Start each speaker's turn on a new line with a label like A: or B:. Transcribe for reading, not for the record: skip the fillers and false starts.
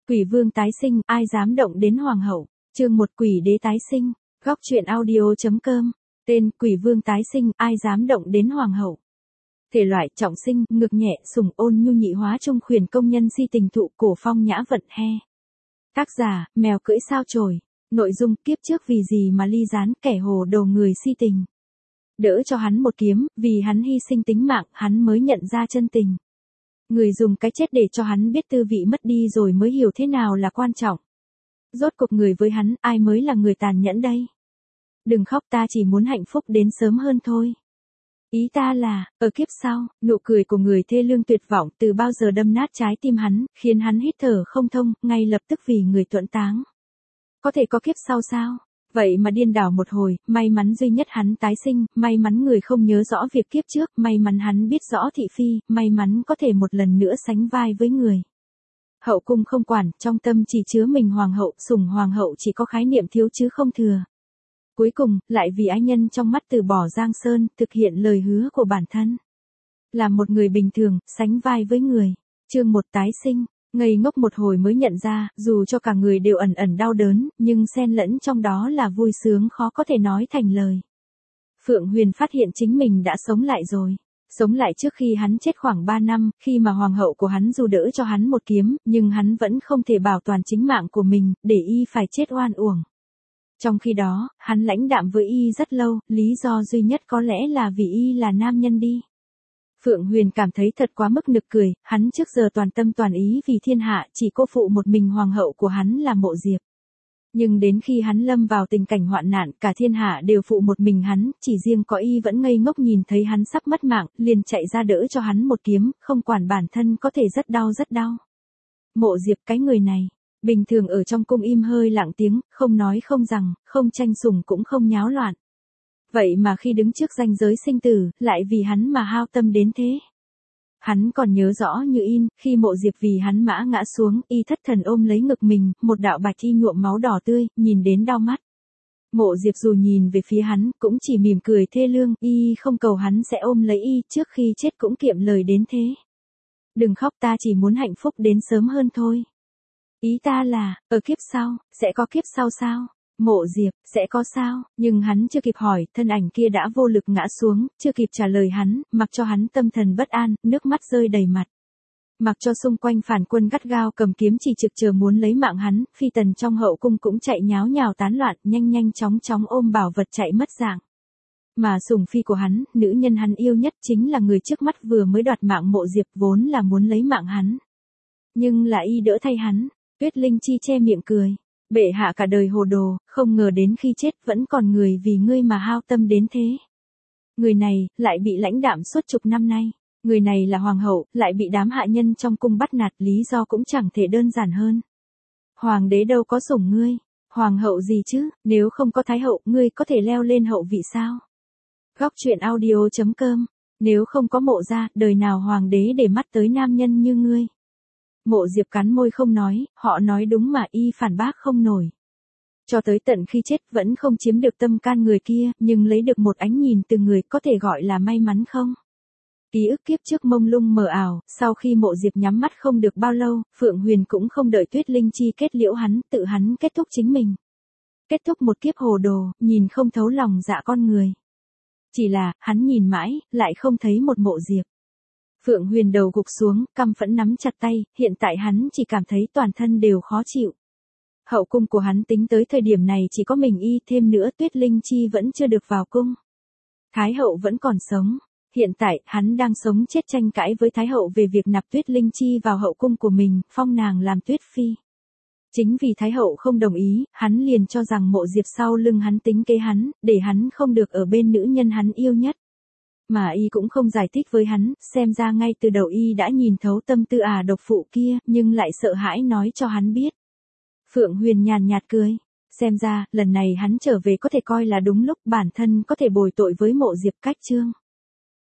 A: Quỷ vương tái sinh, ai dám động đến hoàng hậu. Chương 1 quỷ đế tái sinh. Góc truyện audio.com. Tên quỷ vương tái sinh, ai dám động đến hoàng hậu. Thể loại trọng sinh, ngực nhẹ, sủng ôn nhu nhị hóa trung khuyển công nhân si tình thụ cổ phong nhã vận he. Tác giả, mèo cưỡi sao chổi. Nội dung kiếp trước vì gì mà ly gián kẻ hồ đồ người si tình. Đỡ cho hắn một kiếm, vì hắn hy sinh tính mạng, hắn mới nhận ra chân tình. Người dùng cái chết để cho hắn biết tư vị mất đi rồi mới hiểu thế nào là quan trọng. Rốt cuộc người với hắn, ai mới là người tàn nhẫn đây? Đừng khóc, ta chỉ muốn hạnh phúc đến sớm hơn thôi. Ý ta là, ở kiếp sau, nụ cười của người thê lương tuyệt vọng từ bao giờ đâm nát trái tim hắn, khiến hắn hít thở không thông, ngay lập tức vì người tuẫn táng. Có thể có kiếp sau sao? Vậy mà điên đảo một hồi, may mắn duy nhất hắn tái sinh, may mắn người không nhớ rõ việc kiếp trước, may mắn hắn biết rõ thị phi, may mắn có thể một lần nữa sánh vai với người. Hậu cung không quản, trong tâm chỉ chứa mình hoàng hậu, sủng hoàng hậu chỉ có khái niệm thiếu chứ không thừa. Cuối cùng, lại vì ái nhân trong mắt từ bỏ Giang Sơn, thực hiện lời hứa của bản thân. Là một người bình thường, sánh vai với người. Chương 1 tái sinh. Ngây ngốc một hồi mới nhận ra, dù cho cả người đều ẩn ẩn đau đớn, nhưng xen lẫn trong đó là vui sướng khó có thể nói thành lời. Phượng Huyền phát hiện chính mình đã sống lại rồi. Sống lại trước khi hắn chết khoảng 3 năm, khi mà hoàng hậu của hắn dù đỡ cho hắn một kiếm, nhưng hắn vẫn không thể bảo toàn chính mạng của mình, để y phải chết oan uổng. Trong khi đó, hắn lãnh đạm với y rất lâu, lý do duy nhất có lẽ là vì y là nam nhân đi. Phượng Huyền cảm thấy thật quá mức nực cười, hắn trước giờ toàn tâm toàn ý vì thiên hạ, chỉ cô phụ một mình hoàng hậu của hắn là Mộ Diệp. Nhưng đến khi hắn lâm vào tình cảnh hoạn nạn, cả thiên hạ đều phụ một mình hắn, chỉ riêng có y vẫn ngây ngốc nhìn thấy hắn sắp mất mạng, liền chạy ra đỡ cho hắn một kiếm, không quản bản thân có thể rất đau rất đau. Mộ Diệp cái người này, bình thường ở trong cung im hơi lặng tiếng, không nói không rằng, không tranh sủng cũng không nháo loạn. Vậy mà khi đứng trước ranh giới sinh tử, lại vì hắn mà hao tâm đến thế. Hắn còn nhớ rõ như in, khi Mộ Diệp vì hắn mã ngã xuống, y thất thần ôm lấy ngực mình, một đạo bạch y nhuộm máu đỏ tươi, nhìn đến đau mắt. Mộ Diệp dù nhìn về phía hắn, cũng chỉ mỉm cười thê lương, y không cầu hắn sẽ ôm lấy y, trước khi chết cũng kiệm lời đến thế. Đừng khóc, ta chỉ muốn hạnh phúc đến sớm hơn thôi. Ý ta là, ở kiếp sau, sẽ có kiếp sau sao? Mộ Diệp, sẽ có sao? Nhưng hắn chưa kịp hỏi, thân ảnh kia đã vô lực ngã xuống, chưa kịp trả lời hắn, mặc cho hắn tâm thần bất an, nước mắt rơi đầy mặt. Mặc cho xung quanh phản quân gắt gao cầm kiếm chỉ trực chờ muốn lấy mạng hắn, phi tần trong hậu cung cũng chạy nháo nhào tán loạn, nhanh nhanh chóng chóng ôm bảo vật chạy mất dạng. Mà sủng phi của hắn, nữ nhân hắn yêu nhất chính là người trước mắt vừa mới đoạt mạng Mộ Diệp, vốn là muốn lấy mạng hắn. Nhưng là y đỡ thay hắn. Tuyết Linh Chi che miệng cười. Bệ hạ cả đời hồ đồ, không ngờ đến khi chết vẫn còn người vì ngươi mà hao tâm đến thế. Người này, lại bị lãnh đạm suốt chục năm nay. Người này là hoàng hậu, lại bị đám hạ nhân trong cung bắt nạt, lý do cũng chẳng thể đơn giản hơn. Hoàng đế đâu có sủng ngươi. Hoàng hậu gì chứ, nếu không có thái hậu, ngươi có thể leo lên hậu vị sao? Góc truyện audio.com. Nếu không có Mộ gia, đời nào hoàng đế để mắt tới nam nhân như ngươi? Mộ Diệp cắn môi không nói, họ nói đúng mà y phản bác không nổi. Cho tới tận khi chết vẫn không chiếm được tâm can người kia, nhưng lấy được một ánh nhìn từ người có thể gọi là may mắn không? Ký ức kiếp trước mông lung mờ ảo, sau khi Mộ Diệp nhắm mắt không được bao lâu, Phượng Huyền cũng không đợi Tuyết Linh Chi kết liễu hắn, tự hắn kết thúc chính mình. Kết thúc một kiếp hồ đồ, nhìn không thấu lòng dạ con người. Chỉ là, hắn nhìn mãi, lại không thấy một Mộ Diệp. Phượng Huyền đầu gục xuống, căm phẫn nắm chặt tay, hiện tại hắn chỉ cảm thấy toàn thân đều khó chịu. Hậu cung của hắn tính tới thời điểm này chỉ có mình y, thêm nữa Tuyết Linh Chi vẫn chưa được vào cung. Thái hậu vẫn còn sống. Hiện tại, hắn đang sống chết tranh cãi với Thái hậu về việc nạp Tuyết Linh Chi vào hậu cung của mình, phong nàng làm Tuyết Phi. Chính vì Thái hậu không đồng ý, hắn liền cho rằng Mộ Diệp sau lưng hắn tính kế hắn, để hắn không được ở bên nữ nhân hắn yêu nhất. Mà y cũng không giải thích với hắn, xem ra ngay từ đầu y đã nhìn thấu tâm tư độc phụ kia, nhưng lại sợ hãi nói cho hắn biết. Phượng Huyền nhàn nhạt cười. Xem ra, lần này hắn trở về có thể coi là đúng lúc bản thân có thể bồi tội với Mộ Diệp cách chương.